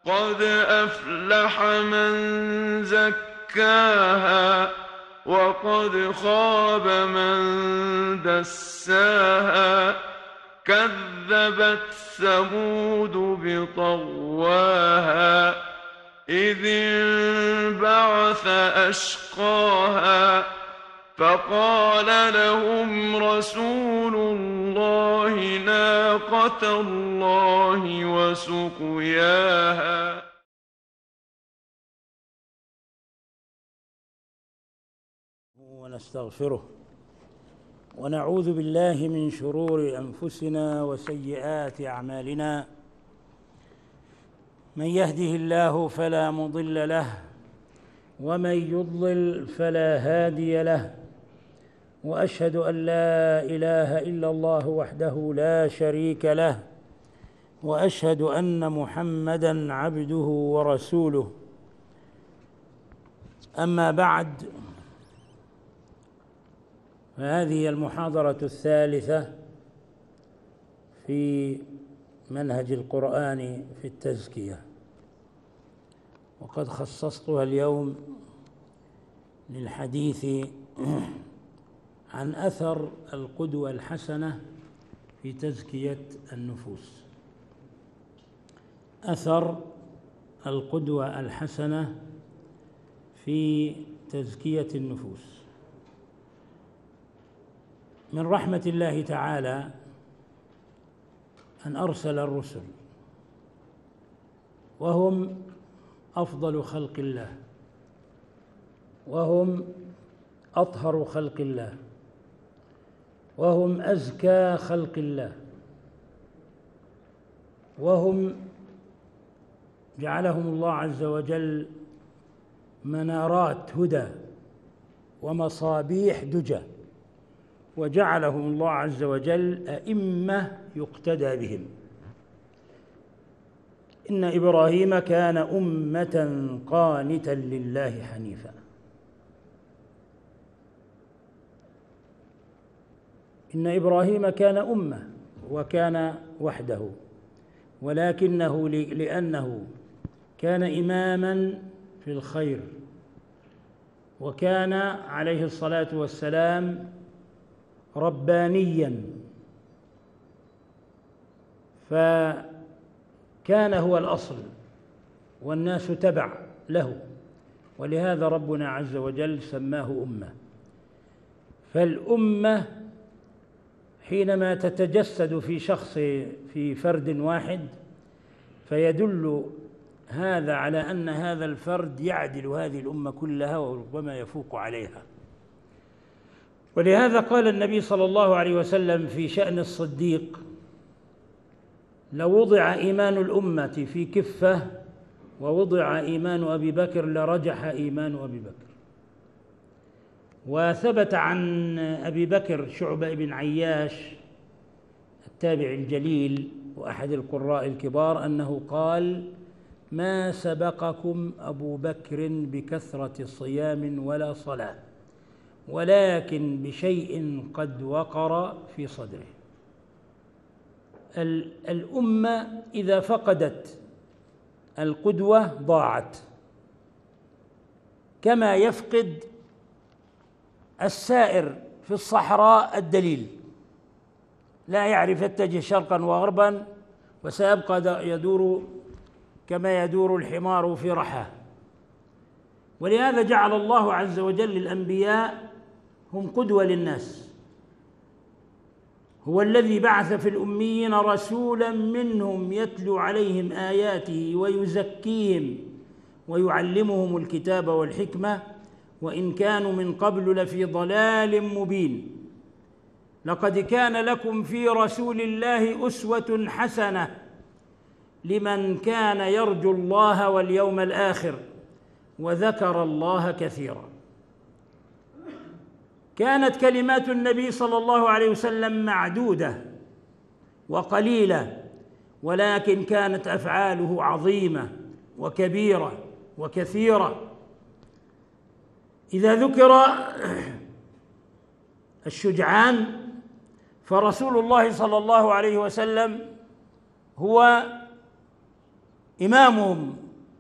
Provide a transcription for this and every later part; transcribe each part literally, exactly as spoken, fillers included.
قد أفلح من زكاها وقد خاب من دساها. كذبت ثمود بطغواها إذ انبعث أشقاها فقال لهم رسول الله ناقة الله وسقياها. ونستغفره ونعوذ بالله من شرور أنفسنا وسيئات أعمالنا. من يهده الله فلا مضل له ومن يضلل فلا هادي له، وأشهد أن لا إله إلا الله وحده لا شريك له، وأشهد أن محمدًا عبده ورسوله. أما بعد، فهذه المحاضرة الثالثة في منهج القرآن في التزكية، وقد خصصتها اليوم للحديث عن أثر القدوة الحسنة في تزكية النفوس. أثر القدوة الحسنة في تزكية النفوس. من رحمة الله تعالى أن أرسل الرسل، وهم أفضل خلق الله، وهم أطهر خلق الله، وهم أزكى خلق الله، وهم جعلهم الله عز وجل منارات هدى ومصابيح دجى، وجعلهم الله عز وجل أئمة يقتدى بهم. إن إبراهيم كان أمة قانتا لله حنيفا. إن إبراهيم كان أمة وكان وحده، ولكنه لأنه كان إماماً في الخير، وكان عليه الصلاة والسلام ربانياً، فكان هو الأصل والناس تبع له، ولهذا ربنا عز وجل سماه أمة. فالأمة حينما تتجسد في شخص في فرد واحد، فيدل هذا على أن هذا الفرد يعدل هذه الأمة كلها وربما يفوق عليها. ولهذا قال النبي صلى الله عليه وسلم في شأن الصديق: لو وضع إيمان الأمة في كفة ووضع إيمان أبي بكر لرجح إيمان أبي بكر. وثبت عن أبي بكر شعبة بن عياش التابع الجليل وأحد القراء الكبار أنه قال: ما سبقكم أبو بكر بكثرة صيام ولا صلاة، ولكن بشيء قد وقر في صدره. الأمة إذا فقدت القدوة ضاعت، كما يفقد السائر في الصحراء الدليل، لا يعرف يتجه شرقا وغربا، وسيبقى يدور كما يدور الحمار في رحاه. ولهذا جعل الله عز وجل الأنبياء هم قدوة للناس. هو الذي بعث في الأميين رسولا منهم يتلو عليهم آياته ويزكيهم ويعلمهم الكتاب والحكمة وإن كانوا من قبل لفي ضلال مبين. لقد كان لكم في رسول الله أسوة حسنة لمن كان يرجو الله واليوم الآخر وذكر الله كثيرا. كانت كلمات النبي صلى الله عليه وسلم معدودة وقليلة، ولكن كانت أفعاله عظيمة وكبيرة وكثيرة. إذا ذكر الشجعان فرسول الله صلى الله عليه وسلم هو إمامهم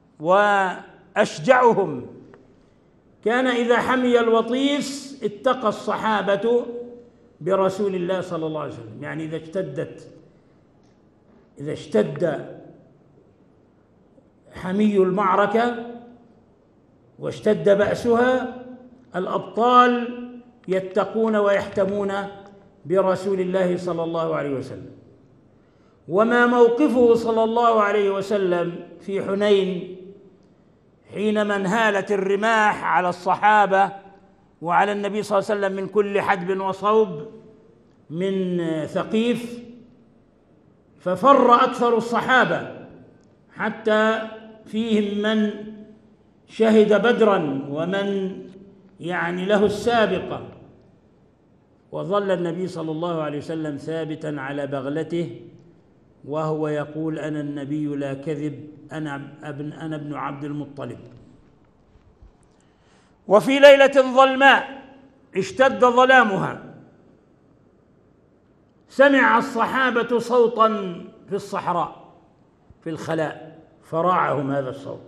وأشجعهم، كان إذا حمي الوطيس اتقى الصحابة برسول الله صلى الله عليه وسلم. يعني إذا اشتدت إذا اشتد حمي المعركة واشتد بأسها، الأبطال يتقون ويحتمون برسول الله صلى الله عليه وسلم. وما موقفه صلى الله عليه وسلم في حنين حينما انهالت الرماح على الصحابة وعلى النبي صلى الله عليه وسلم من كل حدب وصوب من ثقيف، ففر أكثر الصحابة حتى فيهم من شهد بدرا ومن يعني له السابقة، وظل النبي صلى الله عليه وسلم ثابتا على بغلته وهو يقول: أنا النبي لا كذب، أنا ابن أنا ابن عبد المطلب. وفي ليلة ظلماء اشتد ظلامها، سمع الصحابة صوتا في الصحراء في الخلاء فراعهم هذا الصوت،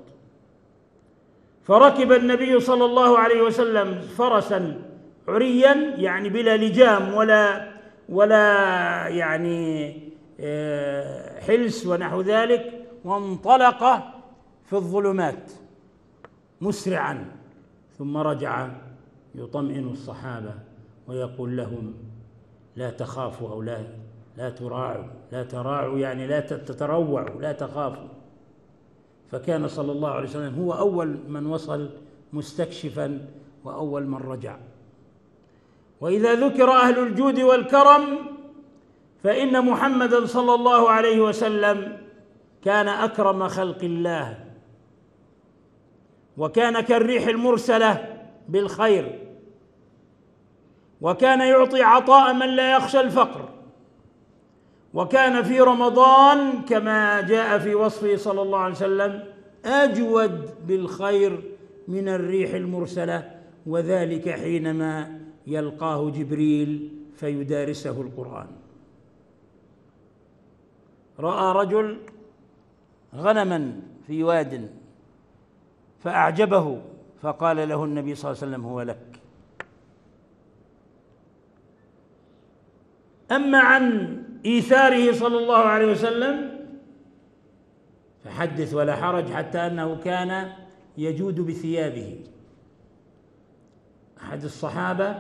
فركب النبي صلى الله عليه وسلم فرسا عريا، يعني بلا لجام ولا ولا يعني حلس ونحو ذلك، وانطلق في الظلمات مسرعا، ثم رجع يطمئن الصحابة ويقول لهم: لا تخافوا أو لا لا تراعوا لا تراعوا يعني لا تتروعوا، لا تخافوا. فكان صلى الله عليه وسلم هو أول من وصل مستكشفا وأول من رجع. وإذا ذكر أهل الجود والكرم فإن محمدا صلى الله عليه وسلم كان أكرم خلق الله، وكان كالريح المرسلة بالخير، وكان يعطي عطاء من لا يخشى الفقر، وكان في رمضان كما جاء في وصفه صلى الله عليه وسلم أجود بالخير من الريح المرسلة، وذلك حينما يلقاه جبريل فيدارسه القرآن. رأى رجل غنما في واد فأعجبه، فقال له النبي صلى الله عليه وسلم: هو لك. أما عن إيثاره صلى الله عليه وسلم فحدث ولا حرج، حتى أنه كان يجود بثيابه. أحد الصحابة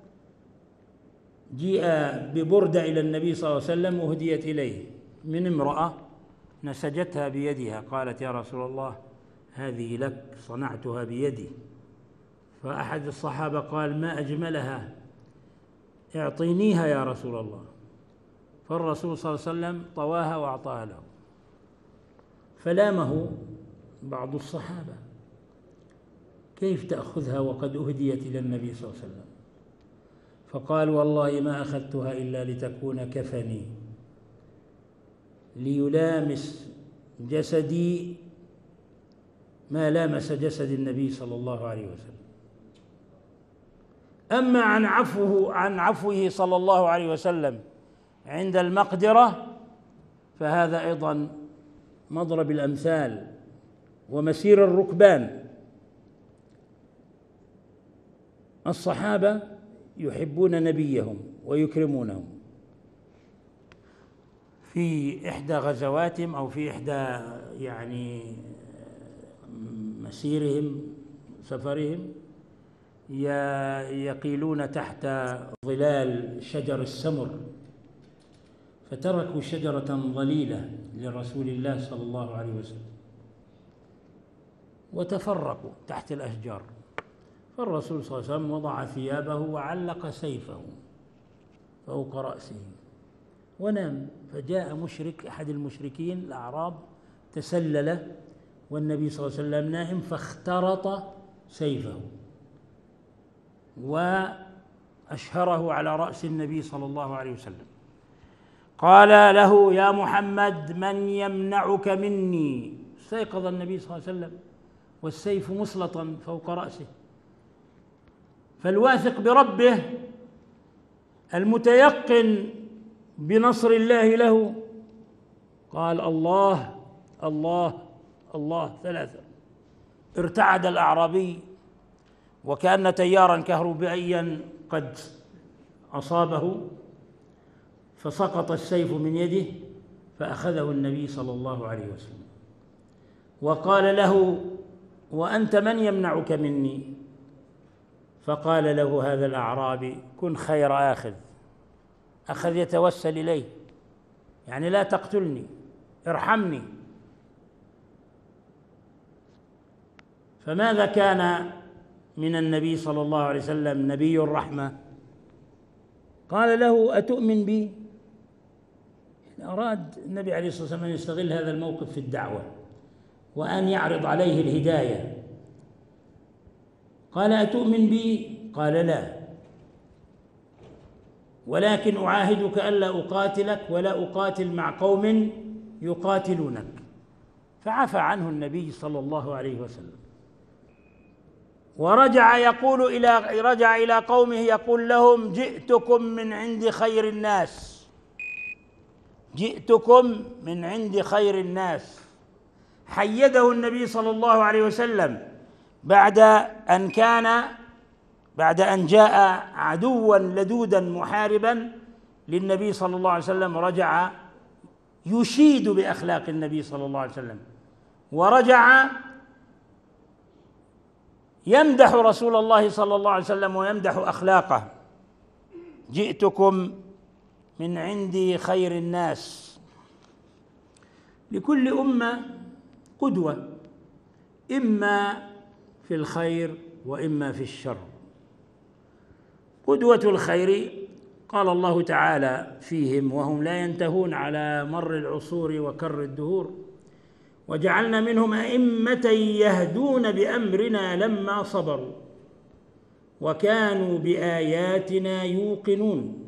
جيء ببردة إلى النبي صلى الله عليه وسلم وهديت إليه من امرأة نسجتها بيدها، قالت: يا رسول الله هذه لك، صنعتها بيدي. فأحد الصحابة قال: ما أجملها، اعطينيها يا رسول الله. فالرسول صلى الله عليه وسلم طواها وأعطاها له. فلامه بعض الصحابة: كيف تأخذها وقد أهديت إلى النبي صلى الله عليه وسلم؟ فقال: والله ما أخذتها إلا لتكون كفني، ليلامس جسدي ما لامس جسد النبي صلى الله عليه وسلم. أما عن عفوه عن عفوه صلى الله عليه وسلم عند المقدرة فهذا أيضا مضرب الأمثال ومسير الركبان. الصحابة يحبون نبيهم ويكرمونه. في إحدى غزواتهم أو في إحدى يعني مسيرهم سفرهم يقيلون تحت ظلال شجر السمر، فتركوا شجرة ظليلة لرسول الله صلى الله عليه وسلم وتفرقوا تحت الأشجار. فالرسول صلى الله عليه وسلم وضع ثيابه وعلق سيفه فوق رأسه ونام. فجاء مشرك أحد المشركين الأعراب تسلل والنبي صلى الله عليه وسلم نائم، فاخترط سيفه وأشهره على رأس النبي صلى الله عليه وسلم. قال له: يا محمد من يمنعك مني؟ استيقظ النبي صلى الله عليه وسلم والسيف مسلطا فوق رأسه. فالواثق بربه المتيقن بنصر الله له قال: الله الله الله ثلاثة. ارتعد الأعرابي وكأن تيارا كهربائيا قد أصابه، فسقط السيف من يده، فأخذه النبي صلى الله عليه وسلم وقال له: وأنت من يمنعك مني؟ فقال له هذا الأعرابي: كن خير آخذ. أخذ يتوسل إليه، يعني لا تقتلني، ارحمني. فماذا كان من النبي صلى الله عليه وسلم نبي الرحمة؟ قال له: أتؤمن بي؟ أراد النبي عليه الصلاة والسلام أن يستغل هذا الموقف في الدعوة وأن يعرض عليه الهداية. قال: أتؤمن بي؟ قال: لا، ولكن أعاهدك ألا أقاتلك ولا أقاتل مع قوم يقاتلونك. فعفى عنه النبي صلى الله عليه وسلم، ورجع يقول إلى رجع إلى قومه يقول لهم: جئتكم من عند خير الناس، جئتكم من عند خير الناس. حيده النبي صلى الله عليه وسلم بعد أن كان بعد أن جاء عدوا لدودا محاربا للنبي صلى الله عليه وسلم، رجع يشيد بأخلاق النبي صلى الله عليه وسلم، ورجع يمدح رسول الله صلى الله عليه وسلم ويمدح أخلاقه. جئتكم من عند خير الناس. لكل أمة قدوة، إما في الخير وإما في الشر. قدوة الخير قال الله تعالى فيهم وهم لا ينتهون على مر العصور وكر الدهور: وجعلنا منهم أئمة يهدون بأمرنا لما صبروا وكانوا بآياتنا يوقنون.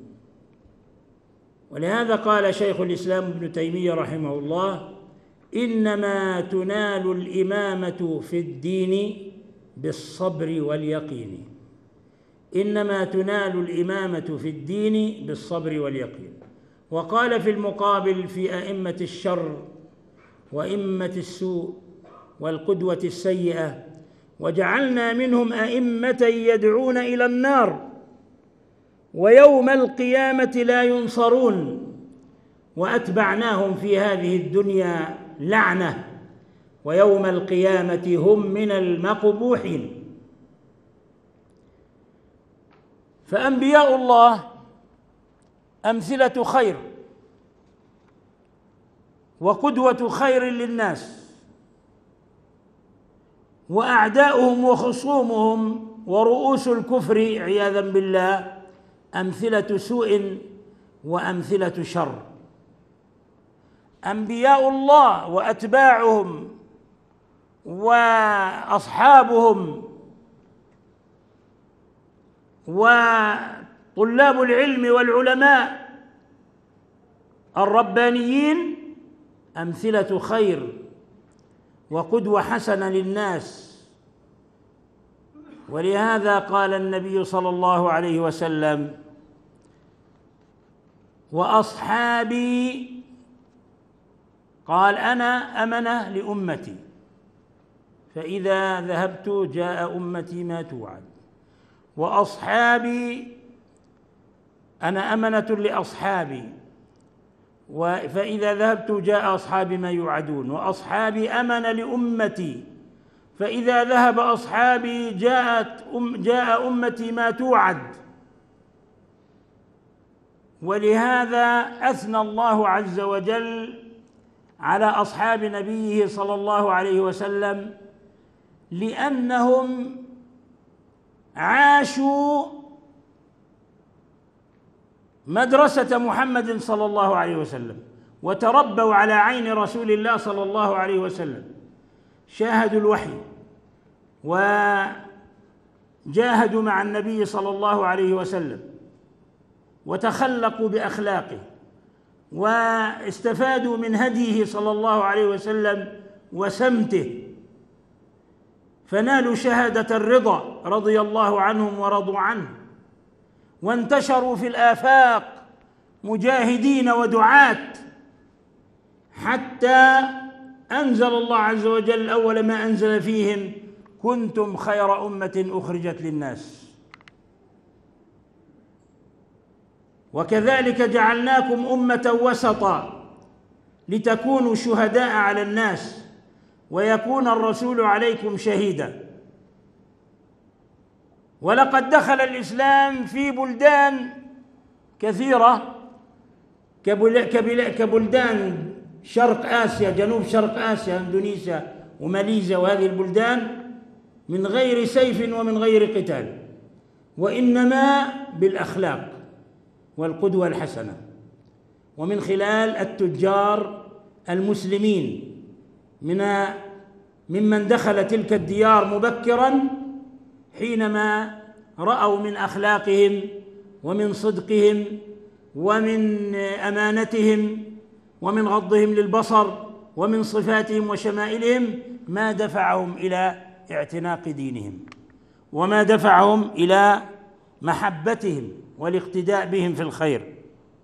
ولهذا قال شيخ الإسلام ابن تيمية رحمه الله: إنما تنال الإمامة في الدين بالصبر واليقين. إنما تنال الإمامة في الدين بالصبر واليقين. وقال في المقابل في أئمة الشر وإمة السوء والقدوة السيئة: وجعلنا منهم أئمة يدعون إلى النار ويوم القيامة لا ينصرون وأتبعناهم في هذه الدنيا لعنة ويوم القيامة هم من المقبوحين. فأنبياء الله أمثلة خير وقدوة خير للناس، وأعداؤهم وخصومهم ورؤوس الكفر عياذا بالله أمثلة سوء وأمثلة شر. أنبياء الله وأتباعهم وأصحابهم وطلاب العلم والعلماء الربانيين أمثلة خير وقدوة حسنة للناس. ولهذا قال النبي صلى الله عليه وسلم: وأصحابي، قال: أنا أمنة لأمتي، فإذا ذهبت جاء أمتي ما توعد. وأصحابي، أنا أمنة لأصحابي، فإذا ذهبت جاء أصحابي ما يوعدون. وأصحابي أمن لأمتي، فإذا ذهب أصحابي جاءت أم جاء أمتي ما توعد. ولهذا أثنى الله عز وجل على أصحاب نبيه صلى الله عليه وسلم لأنهم عاشوا مدرسة محمد صلى الله عليه وسلم وتربوا على عين رسول الله صلى الله عليه وسلم، شاهدوا الوحي وجاهدوا مع النبي صلى الله عليه وسلم وتخلقوا بأخلاقه واستفادوا من هديه صلى الله عليه وسلم وسمته، فنالوا شهادة الرضا رضي الله عنهم ورضوا عنه، وانتشروا في الآفاق مجاهدين ودعاة، حتى أنزل الله عز وجل أول ما أنزل فيهم: كنتم خير أمة أخرجت للناس. وكذلك جعلناكم أمة وسطا لتكونوا شهداء على الناس ويكون الرسول عليكم شهيدا. ولقد دخل الإسلام في بلدان كثيرة كبلدان شرق آسيا، جنوب شرق آسيا، إندونيسيا وماليزيا وهذه البلدان، من غير سيف ومن غير قتال، وإنما بالأخلاق والقدوة الحسنة، ومن خلال التجار المسلمين من ممن دخل تلك الديار مبكرا، حينما رأوا من أخلاقهم ومن صدقهم ومن أمانتهم ومن غضهم للبصر ومن صفاتهم وشمائلهم ما دفعهم إلى اعتناق دينهم، وما دفعهم إلى محبتهم والاقتداء بهم في الخير.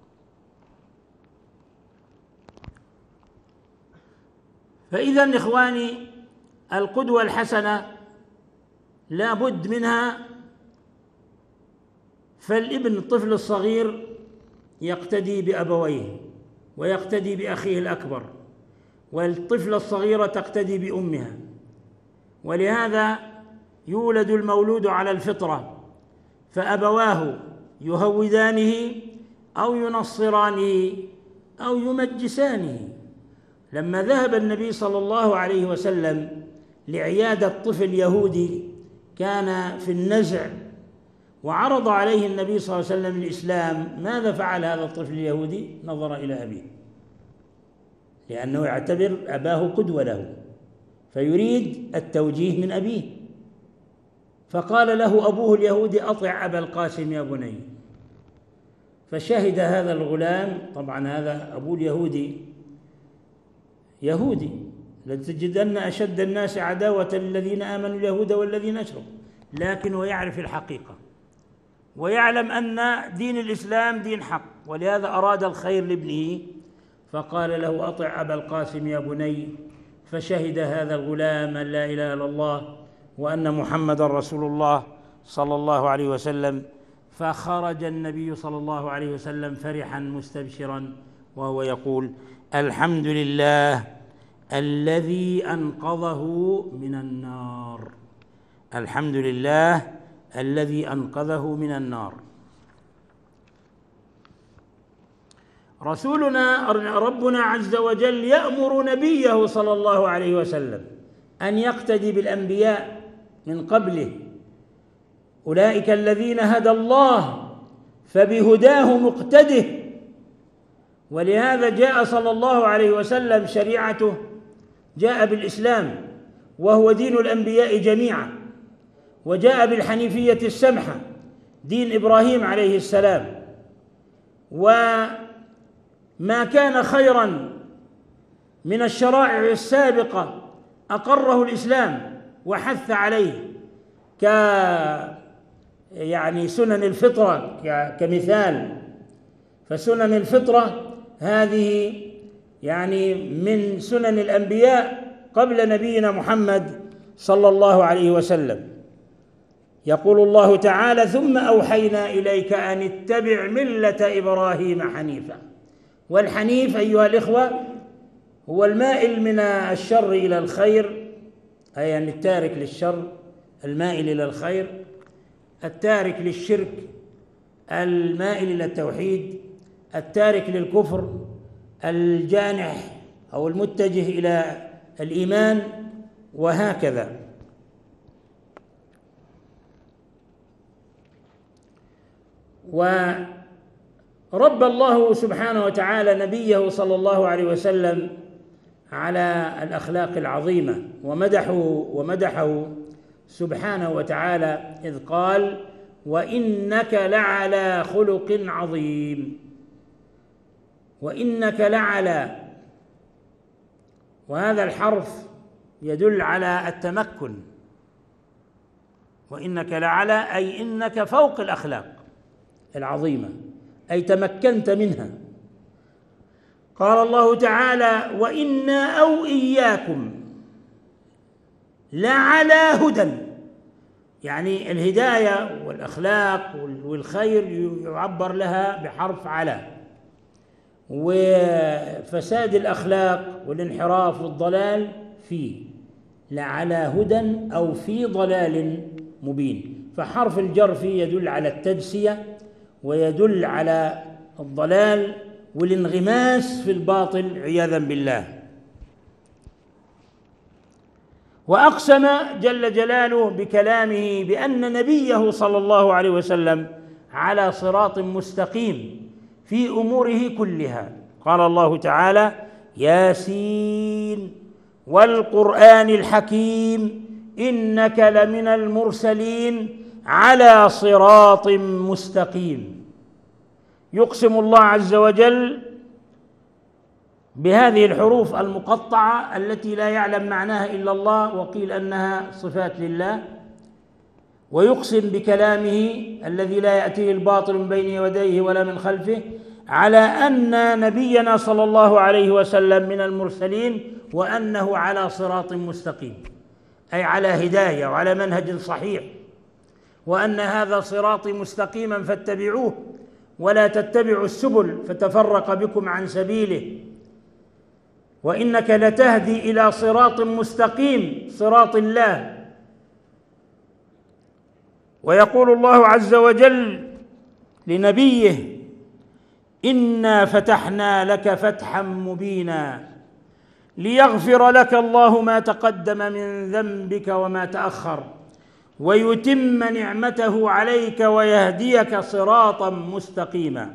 فإذا إخواني، القدوة الحسنة لا بد منها. فالابن الطفل الصغير يقتدي بأبويه ويقتدي بأخيه الأكبر، والطفلة الصغيرة تقتدي بأمها. ولهذا يولد المولود على الفطرة، فأبواه يهودانه أو ينصرانه أو يمجسانه. لما ذهب النبي صلى الله عليه وسلم لعيادة طفل يهودي كان في النزع، وعرض عليه النبي صلى الله عليه وسلم الإسلام، ماذا فعل هذا الطفل اليهودي؟ نظر إلى أبيه، لأنه يعتبر أباه قدوة له، فيريد التوجيه من أبيه. فقال له أبوه اليهودي: أطع أبا القاسم يا بني. فشهد هذا الغلام، طبعا هذا أبوه اليهودي يهودي، لتجدن أشد الناس عداوة للذين آمنوا اليهود والذين أشركوا، لكنه يعرف الحقيقة ويعلم أن دين الإسلام دين حق، ولهذا أراد الخير لابنه، فقال له: أطع أبا القاسم يا بني. فشهد هذا الغلام أن لا إله إلا الله وأن محمد رسول الله صلى الله عليه وسلم. فخرج النبي صلى الله عليه وسلم فرحا مستبشرا وهو يقول: الحمد لله الذي أنقذه من النار، الحمد لله الذي أنقذه من النار. رسولنا ربنا عز وجل يأمر نبيه صلى الله عليه وسلم أن يقتدي بالأنبياء من قبله، أولئك الذين هدى الله فبهداه مقتده. ولهذا جاء صلى الله عليه وسلم شريعته جاء بالإسلام وهو دين الأنبياء جميعا، وجاء بالحنيفية السمحة دين إبراهيم عليه السلام. وما كان خيرا من الشرائع السابقة أقره الإسلام وحث عليه، ك يعني سنن الفطرة كمثال. فسنن الفطرة هذه يعني من سنن الأنبياء قبل نبينا محمد صلى الله عليه وسلم. يقول الله تعالى: ثم أوحينا إليك أن اتبع ملة إبراهيم حنيفا. والحنيف أيها الإخوة هو المائل من الشر إلى الخير، أي أن التارك للشر المائل إلى الخير، التارك للشرك المائل إلى التوحيد، التارك للكفر الجانح أو المتجه إلى الإيمان، وهكذا. ورب الله سبحانه وتعالى نبيه صلى الله عليه وسلم على الأخلاق العظيمة، ومدحه ومدحه سبحانه وتعالى إذ قال: وإنك لعلى خلق عظيم. وإنك لعلى، وهذا الحرف يدل على التمكن. وإنك لعلى أي إنك فوق الأخلاق العظيمة، أي تمكنت منها. قال الله تعالى: وإنا أو إياكم لعلى هدى. يعني الهداية والأخلاق والخير يعبر لها بحرف على، وفساد الأخلاق والانحراف والضلال فيه لعلى هدى أو في ضلال مبين. فحرف الجر فيه يدل على التجسية ويدل على الضلال والانغماس في الباطل عياذا بالله. وأقسم جل جلاله بكلامه بأن نبيه صلى الله عليه وسلم على صراط مستقيم في أموره كلها. قال الله تعالى: ياسين والقرآن الحكيم إنك لمن المرسلين على صراط مستقيم. يقسم الله عز وجل بهذه الحروف المقطعة التي لا يعلم معناها إلا الله، وقيل أنها صفات لله، ويقسم بكلامه الذي لا يأتيه الباطل من بين يديه ولا من خلفه على أن نبينا صلى الله عليه وسلم من المرسلين، وأنه على صراط مستقيم، أي على هداية وعلى منهج صحيح، وأن هذا صراطي مستقيما فاتبعوه ولا تتبعوا السبل فتفرق بكم عن سبيله، وإنك لتهدي إلى صراط مستقيم صراط الله. ويقول الله عز وجل لنبيه: إنا فتحنا لك فتحا مبينا ليغفر لك الله ما تقدم من ذنبك وما تأخر ويتم نعمته عليك ويهديك صراطا مستقيما.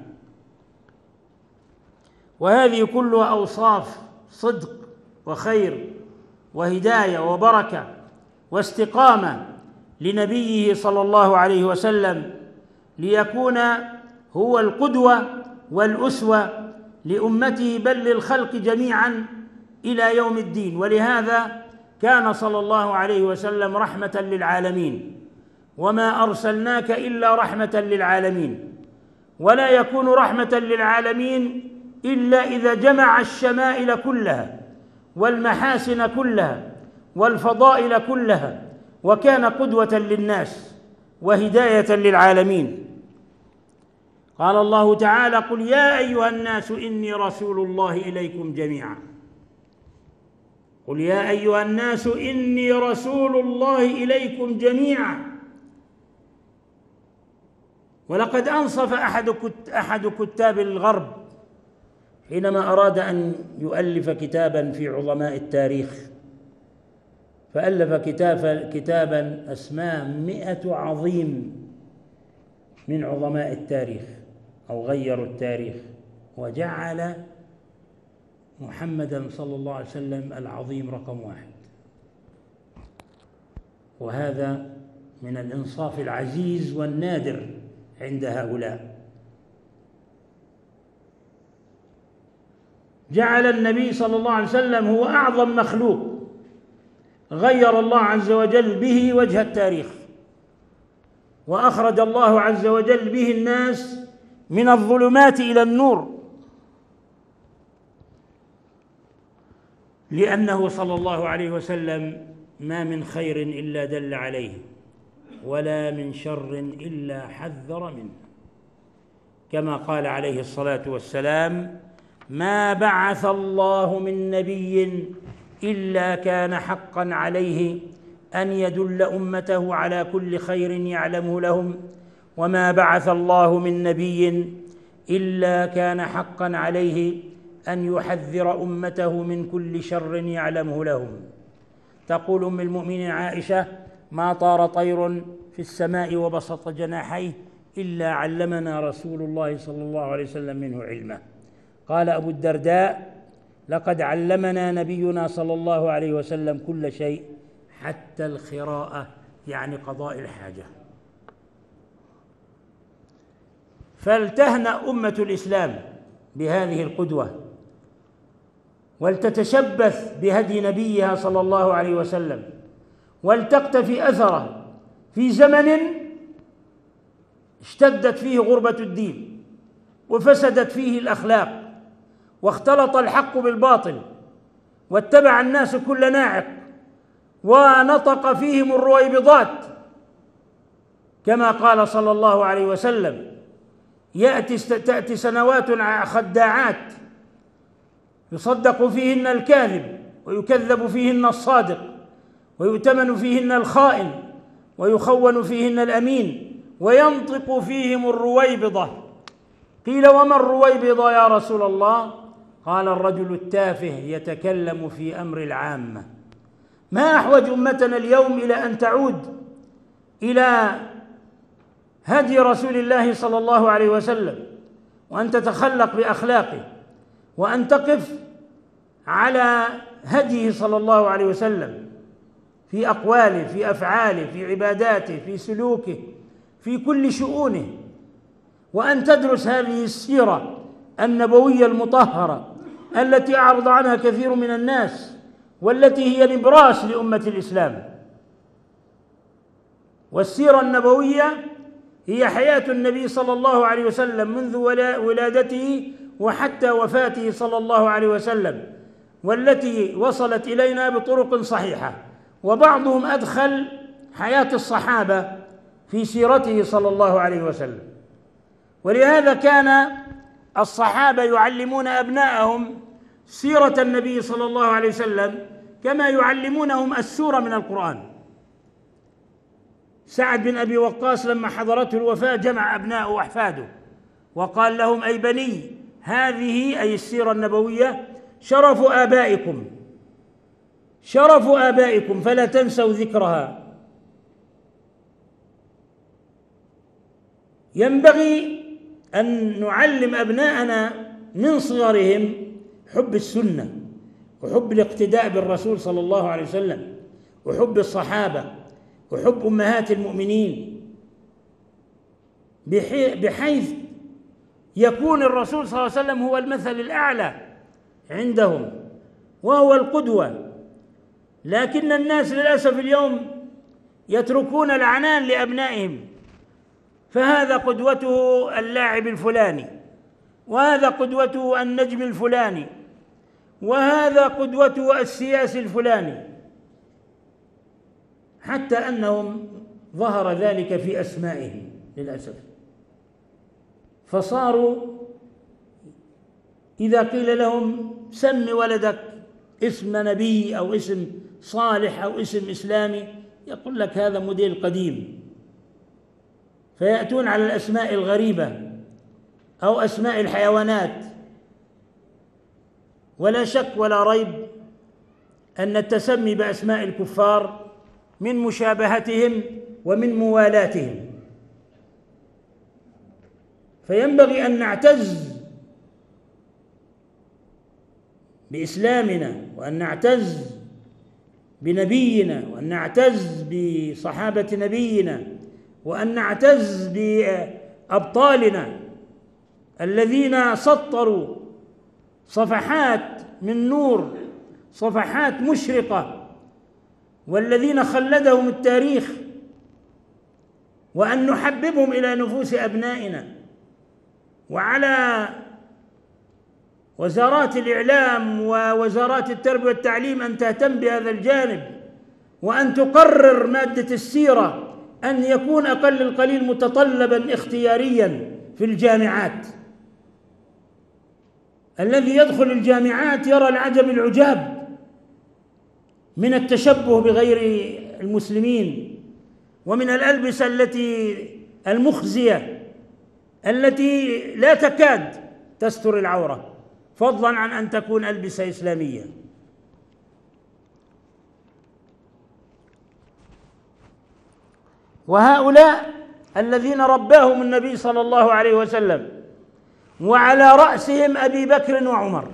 وهذه كلها أوصاف صدق وخير وهداية وبركة واستقامة لنبيه صلى الله عليه وسلم، ليكون هو القدوة والأسوة لأمته بل للخلق جميعا إلى يوم الدين. ولهذا كان صلى الله عليه وسلم رحمة للعالمين، وما أرسلناك إلا رحمة للعالمين، ولا يكون رحمة للعالمين إلا إذا جمع الشمائل كلها والمحاسن كلها والفضائل كلها، وكان قدوة للناس وهداية للعالمين. قال الله تعالى: قل يا أيها الناس إني رسول الله إليكم جميعا. قل يا أيها الناس إني رسول الله إليكم جميعا. ولقد أنصف أحد أحد كتاب الغرب حينما أراد أن يؤلف كتابا في عظماء التاريخ، فألف كتاب كتابا أسماه مئة عظيم من عظماء التاريخ أو غيروا التاريخ، وجعل محمدا صلى الله عليه وسلم العظيم رقم واحد. وهذا من الإنصاف العزيز والنادر عند هؤلاء. جعل النبي صلى الله عليه وسلم هو أعظم مخلوق غير الله عز وجل به وجه التاريخ، وأخرج الله عز وجل به الناس من الظلمات إلى النور، لأنه صلى الله عليه وسلم ما من خير إلا دل عليه، ولا من شر إلا حذر منه، كما قال عليه الصلاة والسلام: ما بعث الله من نبي إلا كان حقا عليه أن يدل أمته على كل خير يعلمه لهم، وما بعث الله من نبي إلا كان حقا عليه أن يحذر أمته من كل شر يعلمه لهم. تقول أم المؤمنين عائشة: ما طار طير في السماء وبسط جناحيه إلا علمنا رسول الله صلى الله عليه وسلم منه علمه. قال أبو الدرداء: لقد علمنا نبينا صلى الله عليه وسلم كل شيء حتى الخراءة، يعني قضاء الحاجة. فلتهنأ أمة الإسلام بهذه القدوة، ولتتشبث بهدي نبيها صلى الله عليه وسلم، ولتقتفي أثره في زمن اشتدت فيه غربة الدين، وفسدت فيه الأخلاق، واختلط الحق بالباطل واتبع الناس كل ناعق ونطق فيهم الرويبضات، كما قال صلى الله عليه وسلم: يأتي تأتي سنوات خداعات يصدق فيهن الكاذب ويكذب فيهن الصادق ويؤتمن فيهن الخائن ويخون فيهن الأمين وينطق فيهم الرويبضة. قيل: وما الرويبضة يا رسول الله؟ قال: الرجل التافه يتكلم في أمر العامة. ما أحوج أمتنا اليوم إلى أن تعود إلى هدي رسول الله صلى الله عليه وسلم، وأن تتخلق بأخلاقه، وأن تقف على هديه صلى الله عليه وسلم في أقواله، في أفعاله، في عباداته، في سلوكه، في كل شؤونه، وأن تدرس هذه السيرة النبوية المطهرة التي أعرض عنها كثير من الناس، والتي هي نبراس لأمة الإسلام. والسيرة النبوية هي حياة النبي صلى الله عليه وسلم منذ ولادته وحتى وفاته صلى الله عليه وسلم، والتي وصلت إلينا بطرق صحيحة. وبعضهم أدخل حياة الصحابة في سيرته صلى الله عليه وسلم، ولهذا كان الصحابة يعلمون أبناءهم سيرة النبي صلى الله عليه وسلم كما يعلمونهم السورة من القرآن. سعد بن أبي وقاص لما حضرته الوفاة جمع أبناءه وأحفاده وقال لهم: أي بني، هذه أي السيرة النبوية شرف آبائكم، شرف آبائكم، فلا تنسوا ذكرها. ينبغي أن نعلم أبناءنا من صغرهم حب السنة وحب الاقتداء بالرسول صلى الله عليه وسلم وحب الصحابة وحب أمهات المؤمنين، بحيث يكون الرسول صلى الله عليه وسلم هو المثل الأعلى عندهم وهو القدوة. لكن الناس للأسف اليوم يتركون العنان لأبنائهم، فهذا قدوته اللاعب الفلاني، وهذا قدوته النجم الفلاني، وهذا قدوته السياسي الفلاني، حتى أنهم ظهر ذلك في أسمائهم للأسف. فصاروا إذا قيل لهم: سم ولدك اسم نبي أو اسم صالح أو اسم إسلامي، يقول لك: هذا موديل قديم. فيأتون على الأسماء الغريبة أو أسماء الحيوانات. ولا شك ولا ريب أن التسمي بأسماء الكفار من مشابهتهم ومن موالاتهم، فينبغي أن نعتز بإسلامنا، وأن نعتز بنبينا، وأن نعتز بصحابة نبينا، وأن نعتز بأبطالنا الذين سطروا صفحات من نور، صفحات مشرقة، والذين خلدهم التاريخ، وأن نحببهم إلى نفوس أبنائنا. وعلى وزارات الإعلام ووزارات التربية والتعليم أن تهتم بهذا الجانب، وأن تقرر مادة السيرة أن يكون أقل القليل متطلباً اختيارياً في الجامعات. الذي يدخل الجامعات يرى العجب العجاب من التشبه بغير المسلمين، ومن الألبسة التي المخزية التي لا تكاد تستر العورة، فضلاً عن أن تكون ألبسة إسلامية. وهؤلاء الذين رباهم النبي صلى الله عليه وسلم، وعلى رأسهم أبي بكر وعمر،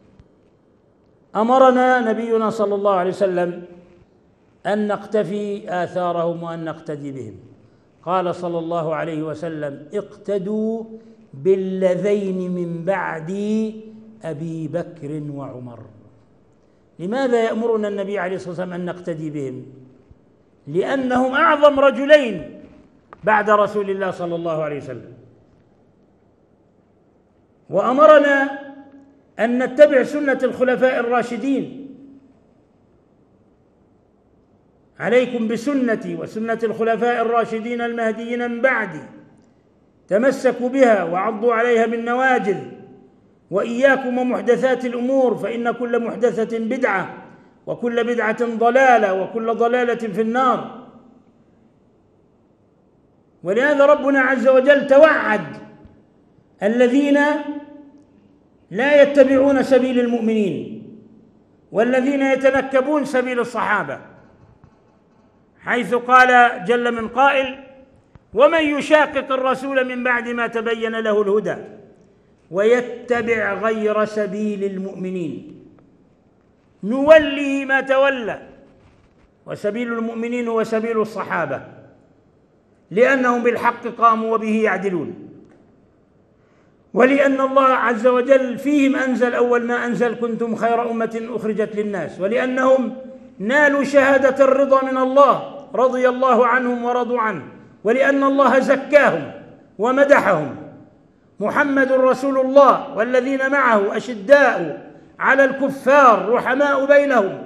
أمرنا نبينا صلى الله عليه وسلم أن نقتفي آثارهم وأن نقتدي بهم. قال صلى الله عليه وسلم: اقتدوا بالذين من بعدي أبي بكر وعمر. لماذا يأمرنا النبي عليه الصلاة والسلام أن نقتدي بهم؟ لأنهم أعظم رجلين بعد رسول الله صلى الله عليه وسلم. وأمرنا أن نتبع سنة الخلفاء الراشدين. عليكم بسنتي وسنة الخلفاء الراشدين المهديين من بعدي، تمسكوا بها وعضوا عليها بالنواجذ، وإياكم ومحدثات الأمور فإن كل محدثة بدعة وكل بدعة ضلالة وكل ضلالة في النار. ولهذا ربنا عز وجل توعد الذين لا يتبعون سبيل المؤمنين والذين يتنكبون سبيل الصحابة، حيث قال جل من قائل: ومن يشاقق الرسول من بعد ما تبين له الهدى ويتبع غير سبيل المؤمنين نوله ما تولى. وسبيل المؤمنين هو سبيل الصحابة، لأنهم بالحق قاموا وبه يعدلون، ولأن الله عز وجل فيهم أنزل أول ما أنزل: كنتم خير أمة أخرجت للناس، ولأنهم نالوا شهادة الرضا من الله، رضي الله عنهم ورضوا عنه، ولأن الله زكاهم ومدحهم. محمد رسول الله والذين معه أشداء على الكفار رحماء بينهم.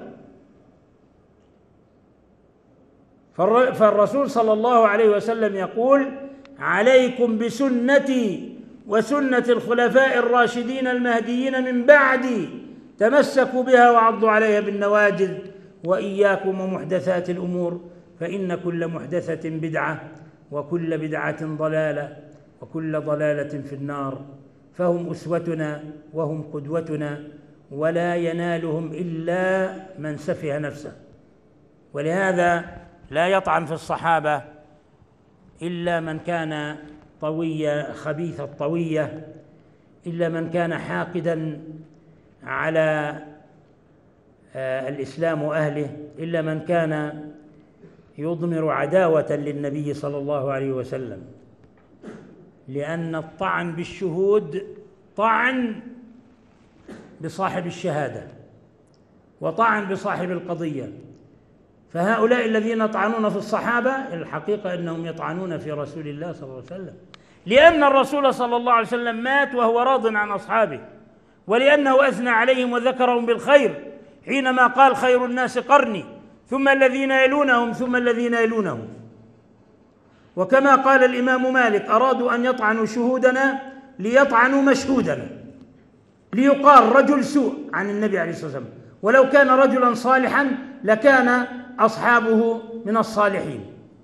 فالرسول صلى الله عليه وسلم يقول: عليكم بسنتي وسنة الخلفاء الراشدين المهديين من بعدي، تمسكوا بها وعضوا عليها بالنواجذ، وإياكم ومحدثات الأمور فإن كل محدثة بدعة وكل بدعة ضلالة وكل ضلالة في النار. فهم أسوتنا وهم قدوتنا، ولا ينالهم إلا من سفه نفسه. ولهذا لا يطعن في الصحابة إلا من كان طوية خبيث الطوية، إلا من كان حاقدا على الإسلام وأهله، إلا من كان يضمر عداوة للنبي صلى الله عليه وسلم. لأن الطعن بالشهود طعن بصاحب الشهادة وطعن بصاحب القضية. فهؤلاء الذين يطعنون في الصحابة الحقيقة أنهم يطعنون في رسول الله صلى الله عليه وسلم، لأن الرسول صلى الله عليه وسلم مات وهو راض عن أصحابه، ولأنه أثنى عليهم وذكرهم بالخير حينما قال: خير الناس قرني ثم الذين يلونهم ثم الذين يلونهم. وكما قال الإمام مالك: أرادوا أن يطعنوا شهودنا ليطعنوا مشهودنا، ليقال رجل سوء عن النبي عليه الصلاة والسلام، ولو كان رجلا صالحا لكان أصحابه من الصالحين.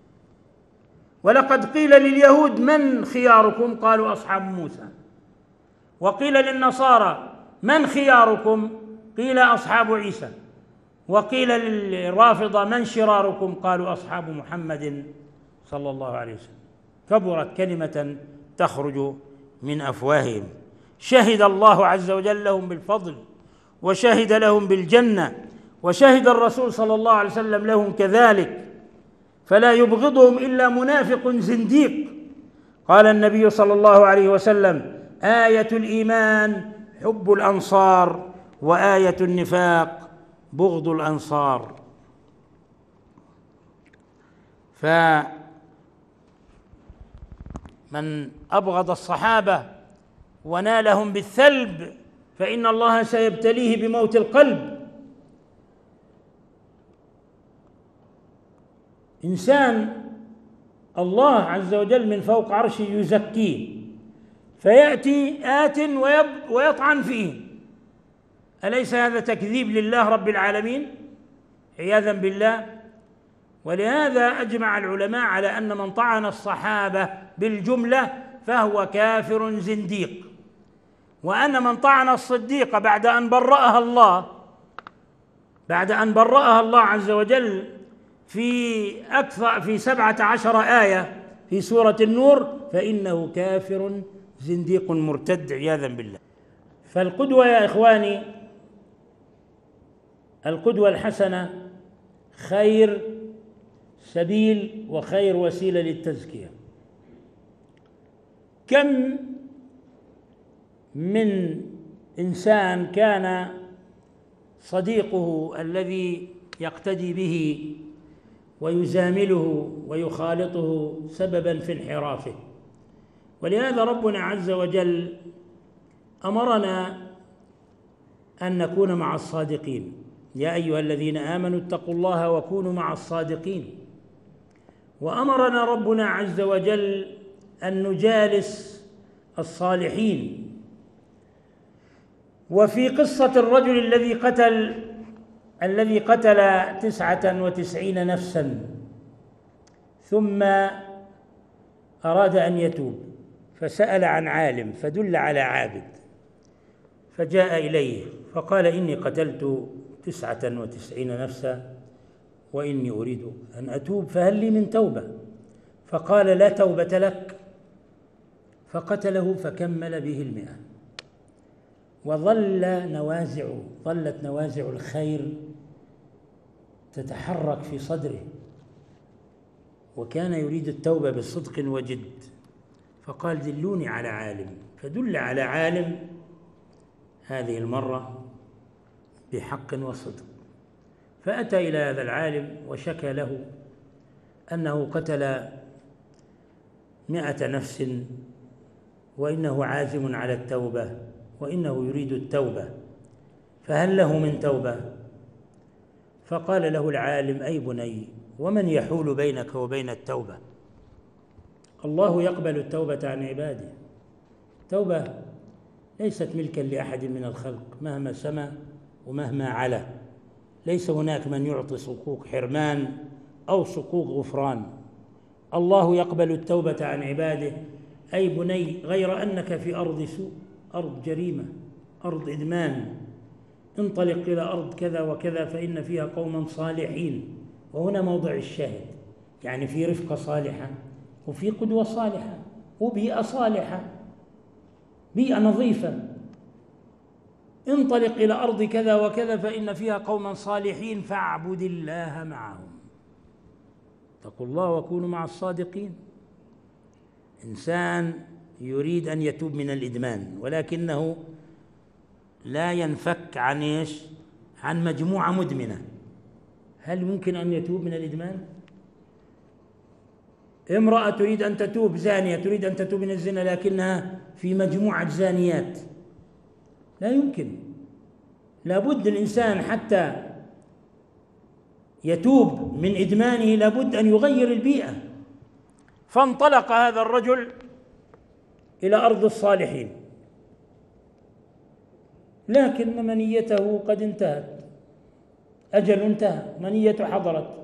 ولقد قيل لليهود: من خياركم؟ قالوا: أصحاب موسى. وقيل للنصارى: من خياركم؟ قيل: أصحاب عيسى. وقيل للرافضة: من شراركم؟ قالوا: أصحاب محمد صلى الله عليه وسلم. كبرت كلمة تخرج من أفواههم. شهد الله عز وجل لهم بالفضل، وشهد لهم بالجنة، وشهد الرسول صلى الله عليه وسلم لهم كذلك، فلا يبغضهم إلا منافق زنديق. قال النبي صلى الله عليه وسلم: آية الإيمان حب الأنصار، وآية النفاق بغض الأنصار. فمن أبغض الصحابة ونالهم بالثلب فإن الله سيبتليه بموت القلب. إنسان الله عز وجل من فوق عرشه يزكيه، فيأتي آت ويطعن فيه، أليس هذا تكذيب لله رب العالمين؟ عياذا بالله. ولهذا أجمع العلماء على أن من طعن الصحابة بالجملة فهو كافر زنديق، وأن من طعن الصديق بعد أن برأها الله بعد أن برأها الله عز وجل في أكثر في سبعة عشر آية في سورة النور فإنه كافر زنديق مرتد عياذا بالله. فالقدوة يا إخواني، القدوة الحسنة خير سبيل وخير وسيلة للتزكية. كم من إنسان كان صديقه الذي يقتدي به ويزامله ويخالطه سببا في انحرافه. ولهذا ربنا عز وجل أمرنا أن نكون مع الصادقين. يا أيها الذين آمنوا اتقوا الله وكونوا مع الصادقين. وأمرنا ربنا عز وجل أن نجالس الصالحين. وفي قصة الرجل الذي قتل الذي قتل تسعة وتسعين نفسا ثم أراد أن يتوب، فسأل عن عالم فدل على عابد، فجاء إليه فقال: إني قتلت تسعة وتسعين نفسا وإني أريد أن أتوب، فهل لي من توبة؟ فقال: لا توبة لك. فقتله فكمل به المئة. وظل نوازع ظلت نوازع الخير تتحرك في صدره، وكان يريد التوبة بصدق وجد. فقال: دلوني على عالم. فدل على عالم، هذه المرة بحق وصدق. فأتى إلى هذا العالم وشكى له أنه قتل مئة نفس وإنه عازم على التوبة وإنه يريد التوبة، فهل له من توبة؟ فقال له العالم: أي بني، ومن يحول بينك وبين التوبة؟ الله يقبل التوبة عن عباده. التوبة ليست ملكا لأحد من الخلق مهما سمى ومهما علا. ليس هناك من يعطي صكوك حرمان أو صكوك غفران. الله يقبل التوبة عن عباده. أي بني، غير أنك في أرض سوء، أرض جريمة، أرض إدمان، انطلق إلى أرض كذا وكذا فإن فيها قوما صالحين. وهنا موضع الشاهد، يعني في رفقة صالحة وفي قدوة صالحة وبيئة صالحة، بيئة نظيفة. انطلق إلى أرض كذا وكذا فإن فيها قوما صالحين فاعبد الله معهم. اتقوا الله وكونوا مع الصادقين. إنسان يريد أن يتوب من الإدمان ولكنه لا ينفك عن إيش؟ عن مجموعة مدمنة. هل يمكن أن يتوب من الإدمان؟ امرأة تريد أن تتوب، زانية تريد أن تتوب من الزنا لكنها في مجموعة زانيات، لا يمكن. لابد الإنسان حتى يتوب من إدمانه لابد أن يغير البيئة. فانطلق هذا الرجل إلى أرض الصالحين، لكن منيته قد انتهت، أجل انتهى، منيته حضرت،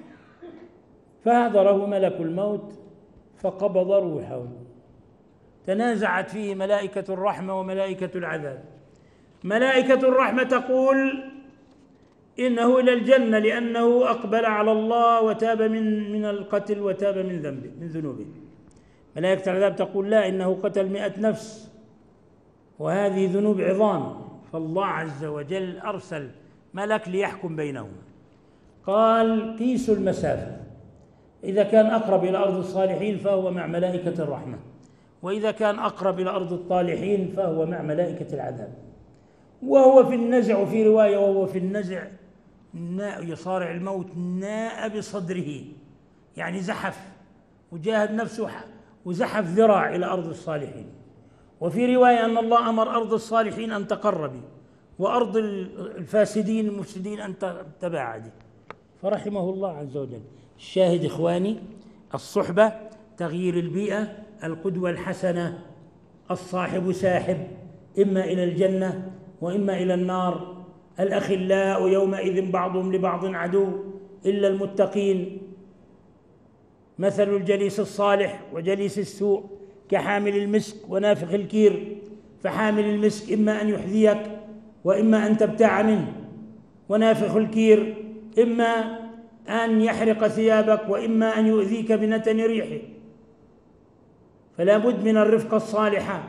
فحضره ملك الموت فقبض روحه. تنازعت فيه ملائكة الرحمة وملائكة العذاب. ملائكة الرحمة تقول إنه إلى الجنة لأنه أقبل على الله وتاب من من القتل وتاب من ذنبه من ذنوبه. ملائكة العذاب تقول لا، إنه قتل مئة نفس وهذه ذنوب عظام. فالله عز وجل أرسل ملك ليحكم بينهم. قال: قيسوا المسافة، إذا كان أقرب إلى أرض الصالحين فهو مع ملائكة الرحمة، وإذا كان أقرب إلى أرض الطالحين فهو مع ملائكة العذاب. وهو في النزع، وفي رواية وهو في النزع يصارع الموت ناء بصدره، يعني زحف وجاهد نفسه وزحف ذراع إلى أرض الصالحين. وفي رواية أن الله أمر أرض الصالحين أن تقربي وأرض الفاسدين المفسدين أن تباعدي، فرحمه الله عز وجل. الشاهد إخواني، الصحبة، تغيير البيئة، القدوة الحسنة، الصاحب ساحب، إما إلى الجنة وإما إلى النار. الأخلاء يومئذ بعضهم لبعض عدو إلا المتقين. مثل الجليس الصالح وجليس السوء كحامل المسك ونافخ الكير، فحامل المسك إما أن يحذيك وإما أن تبتاع منه، ونافخ الكير إما أن يحرق ثيابك وإما أن يؤذيك بنتن ريحه. فلا بد من الرفقة الصالحة.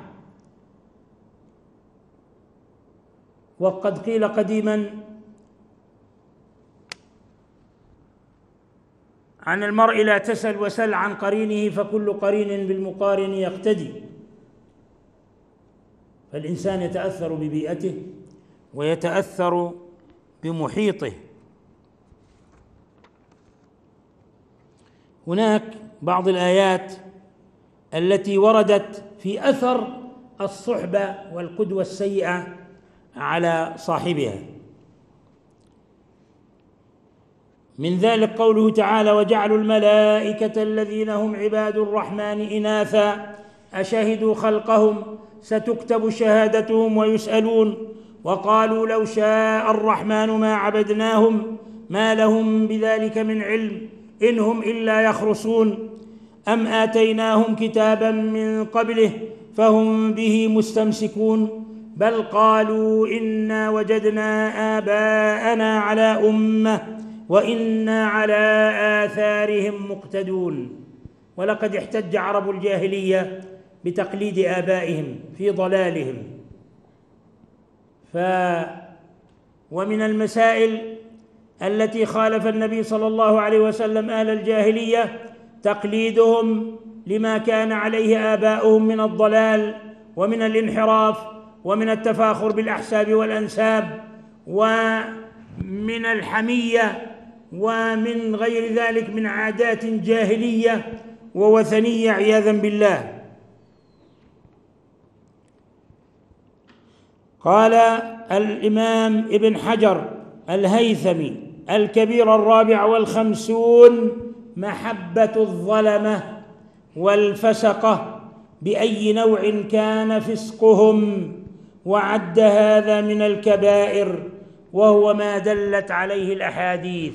وقد قيل قديما عن المرء لا تسل وسل عن قرينه فكل قرين بالمقارن يقتدي. فالإنسان يتأثر ببيئته ويتأثر بمحيطه. هناك بعض الآيات التي وردت في أثر الصحبة والقدوة السيئة على صاحبها. من ذلك قوله تعالى: وجعلوا الملائكة الذين هم عباد الرحمن إناثا أشهدوا خلقهم ستكتب شهادتهم ويسألون وقالوا لو شاء الرحمن ما عبدناهم ما لهم بذلك من علم إن هم إلا يخرصون أم آتيناهم كتابا من قبله فهم به مستمسكون بل قالوا إنا وجدنا آباءنا على أمة وإنا على آثارهم مقتدون. ولقد احتج عرب الجاهلية بتقليد آبائهم في ضلالهم. ف ومن المسائل التي خالف النبي صلى الله عليه وسلم أهل الجاهلية تقليدهم لما كان عليه آباؤهم من الضلال ومن الانحراف ومن التفاخر بالأحساب والأنساب ومن الحمية ومن غير ذلك من عادات جاهلية ووثنية عياذا بالله. قال الإمام ابن حجر الهيثمي: الكبير الرابع والخمسون محبة الظلمة والفسقة بأي نوع كان فسقهم، وعد هذا من الكبائر وهو ما دلت عليه الأحاديث.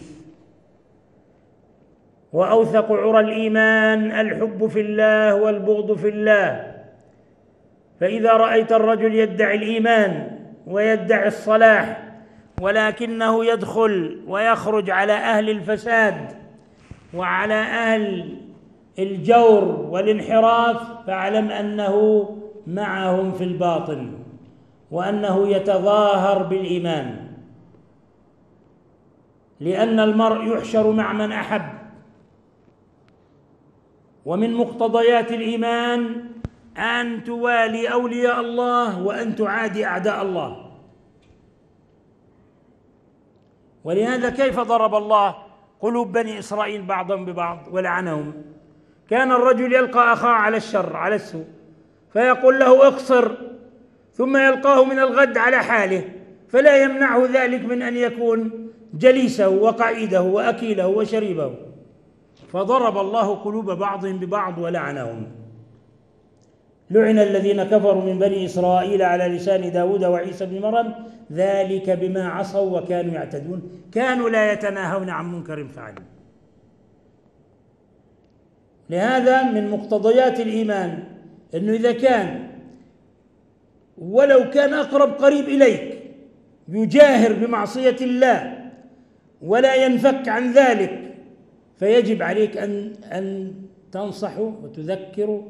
وأوثق عرى الإيمان الحب في الله والبغض في الله. فإذا رأيت الرجل يدعي الإيمان ويدعي الصلاح ولكنه يدخل ويخرج على أهل الفساد وعلى أهل الجور والانحراف فاعلم أنه معهم في الباطن وأنه يتظاهر بالإيمان، لأن المرء يحشر مع من أحب. ومن مقتضيات الإيمان أن توالي أولياء الله وأن تعادي أعداء الله. ولهذا كيف ضرب الله قلوب بني إسرائيل بعضهم ببعض ولعنهم؟ كان الرجل يلقى أخاه على الشر على السوء فيقول له اقصر، ثم يلقاه من الغد على حاله، فلا يمنعه ذلك من أن يكون جليسه وقعيده وأكيله وشريبه. فضرب الله قلوب بعضهم ببعض ولعنهم. لعن الذين كفروا من بني إسرائيل على لسان داود وعيسى بن مريم ذلك بما عصوا وكانوا يعتدون كانوا لا يتناهون عن منكر فعلوا. لهذا من مقتضيات الإيمان أنه إذا كان ولو كان أقرب قريب إليك يجاهر بمعصية الله ولا ينفك عن ذلك فيجب عليك أن أن تنصحه وتذكره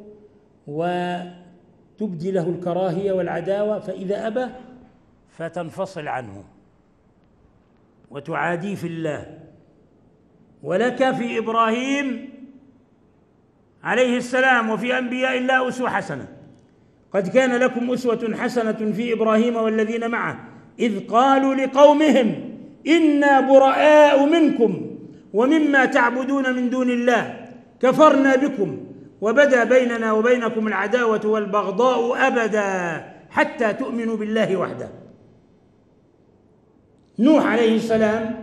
وتبدي له الكراهية والعداوة، فإذا أبى فتنفصل عنه وتعاديه في الله. ولك في إبراهيم عليه السلام وفي أنبياء الله أسوة حسنة. قد كان لكم أسوة حسنة في إبراهيم والذين معه إذ قالوا لقومهم إنا براء منكم ومما تعبدون من دون الله كفرنا بكم وبدا بيننا وبينكم العداوة والبغضاء أبدا حتى تؤمنوا بالله وحده. نوح عليه السلام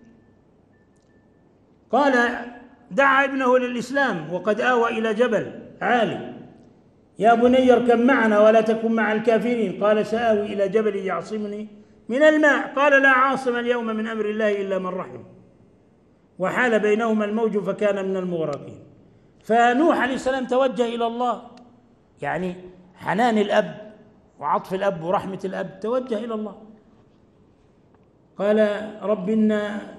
قال دعا ابنه للإسلام وقد آوى إلى جبل عالي: يا بني اركب معنا ولا تكن مع الكافرين. قال سآوي إلى جبل يعصمني من الماء. قال لا عاصم اليوم من أمر الله إلا من رحم وحال بينهما الموج فكان من المغرقين. فنوح عليه السلام توجه إلى الله، يعني حنان الأب وعطف الأب ورحمة الأب، توجه إلى الله قال رب إن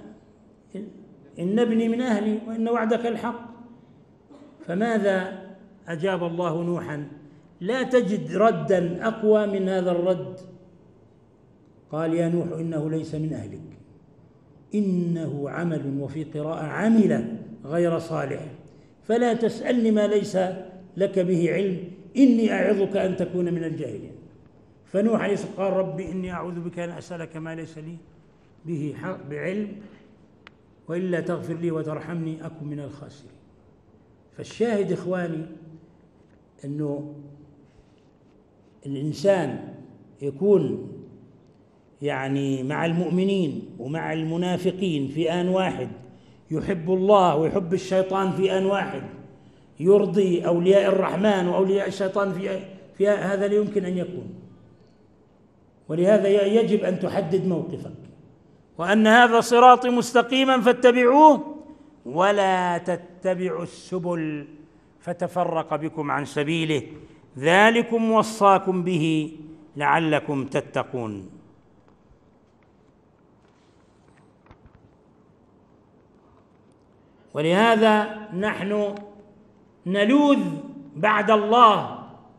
إن ابني من أهلي وإن وعدك الحق. فماذا أجاب الله نوحا؟ لا تجد ردا أقوى من هذا الرد. قال يا نوح إنه ليس من أهلك إنه عمل، وفي قراءة عمل غير صالح، فلا تسألني ما ليس لك به علم إني أعظك أن تكون من الجاهلين. فنوح عليه السلام قال ربي إني أعوذ بك أن أسألك ما ليس لي به بعلم وإلا تغفر لي وترحمني أكن من الخاسرين. فالشاهد إخواني أنه الإنسان يكون يعني مع المؤمنين ومع المنافقين في آن واحد، يحب الله ويحب الشيطان في آن واحد، يرضي أولياء الرحمن وأولياء الشيطان في, في هذا لا يمكن أن يكون. ولهذا يجب أن تحدد موقفك، وأن هذا صراطي مستقيما فاتبعوه ولا تتبعوا السبل فتفرق بكم عن سبيله، ذلكم وصاكم به لعلكم تتقون. ولهذا نحن نلوذ بعد الله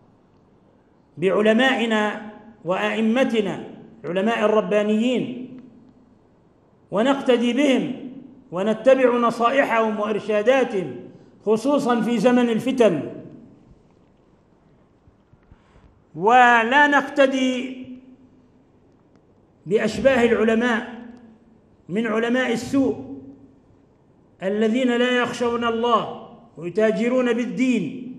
بعلمائنا وأئمتنا علماء الربانيين، ونقتدي بهم ونتبع نصائحهم وإرشاداتهم، خصوصا في زمن الفتن. ولا نقتدي بأشباه العلماء من علماء السوء الذين لا يخشون الله ويتاجرون بالدين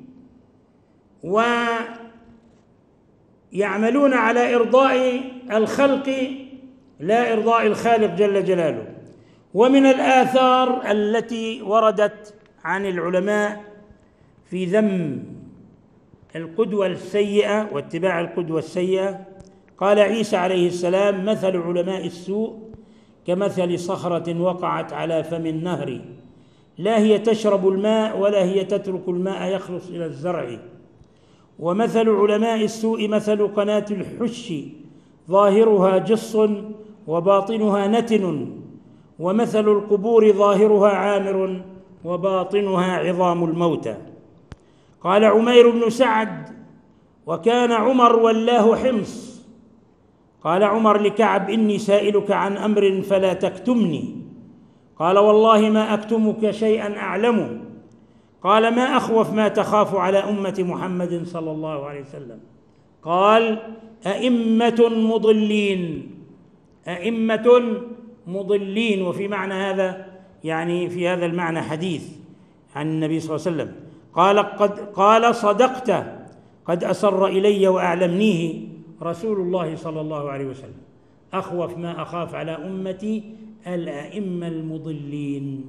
ويعملون على إرضاء الخلق لا إرضاء الخالق جل جلاله. ومن الآثار التي وردت عن العلماء في ذم القدوة السيئة واتباع القدوة السيئة، قال عيسى عليه السلام: مثل علماء السوء كمثل صخرة وقعت على فم النهر، لا هي تشرب الماء ولا هي تترك الماء يخلص إلى الزرع. ومثل علماء السوء مثل قناة الحش ظاهرها جص وباطنها نتن، ومثل القبور ظاهرها عامر وباطنها عظام الموتى. قال عمير بن سعد: وكان عمر ولاه حمص. قال عمر لكعب: إني سائلك عن أمر فلا تكتمني. قال: والله ما أكتمك شيئا أعلمه. قال: ما أخوف ما تخاف على أمة محمد صلى الله عليه وسلم؟ قال: أئمة مضلين، أئمة مضلين. وفي معنى هذا، يعني في هذا المعنى حديث عن النبي صلى الله عليه وسلم. قال قد قال صدقت، قد أسر إلي وأعلمنيه رسول الله صلى الله عليه وسلم: أخوف ما أخاف على أمتي الأئمة المضلين.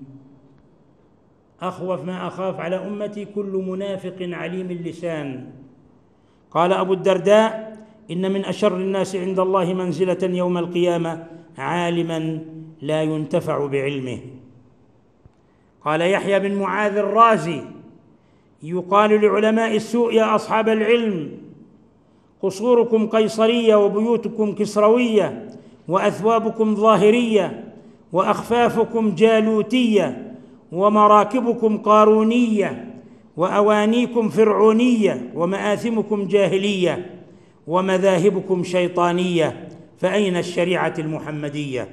أخوف ما أخاف على أمتي كل منافق عليم اللسان. قال أبو الدرداء: إن من أشر الناس عند الله منزلة يوم القيامة عالما لا ينتفع بعلمه. قال يحيى بن معاذ الرازي: يقال لعلماء السوء: يا أصحاب العلم، قصوركم قيصرية وبيوتكم كسروية وأثوابكم ظاهرية وأخفافكم جالوتية ومراكبكم قارونية وأوانيكم فرعونية ومآثمكم جاهلية ومذاهبكم شيطانية، فأين الشريعة المحمدية؟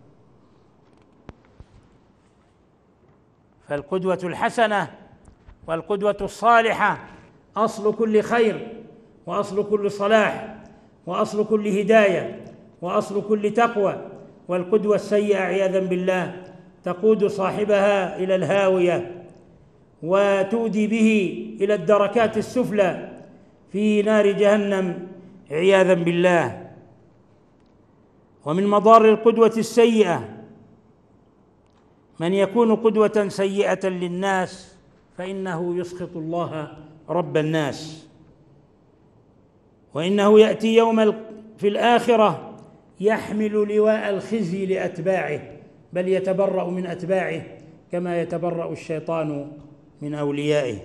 فالقدوة الحسنة والقدوة الصالحة أصل كل خير، وأصل كل صلاح، وأصل كل هداية، وأصل كل تقوى. والقدوة السيئة عياذا بالله تقود صاحبها إلى الهاوية وتودي به إلى الدركات السفلى في نار جهنم عياذا بالله. ومن مضار القدوة السيئة من يكون قدوة سيئة للناس فإنه يسخط الله رب الناس، وإنه يأتي يوم في الآخرة يحمل لواء الخزي لأتباعه، بل يتبرأ من أتباعه كما يتبرأ الشيطان من أوليائه.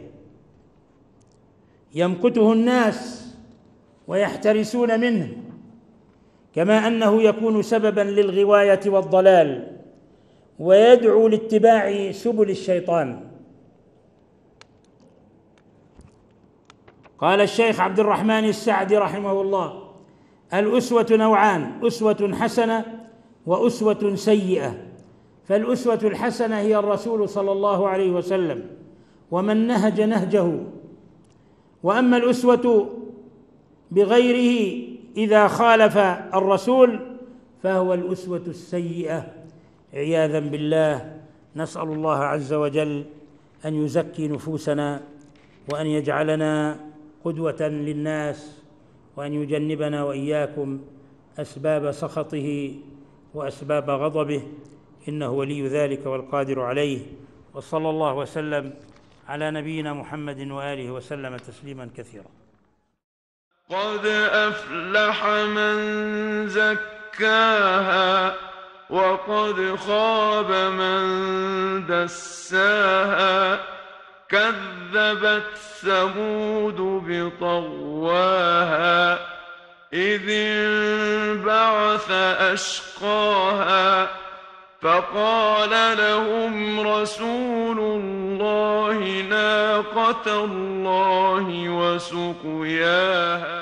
يمقته الناس ويحترسون منه، كما أنه يكون سببا للغواية والضلال ويدعو لاتباع سبل الشيطان. قال الشيخ عبد الرحمن السعدي رحمه الله: الأسوة نوعان: أسوة حسنة وأسوة سيئة. فالأسوة الحسنة هي الرسول صلى الله عليه وسلم ومن نهج نهجه، وأما الأسوة بغيره إذا خالف الرسول فهو الأسوة السيئة عياذا بالله. نسأل الله عز وجل أن يزكي نفوسنا وأن يجعلنا قدوة للناس، وأن يجنبنا وإياكم أسباب سخطه وأسباب غضبه، إنه ولي ذلك والقادر عليه. وصلى الله وسلم على نبينا محمد وآله وسلم تسليما كثيرا. قد أفلح من زكاها وقد خاب من دساها. كذبت ثمود بطغواها إذ انبعث أشقاها فقال لهم رسول الله ناقة الله وسقياها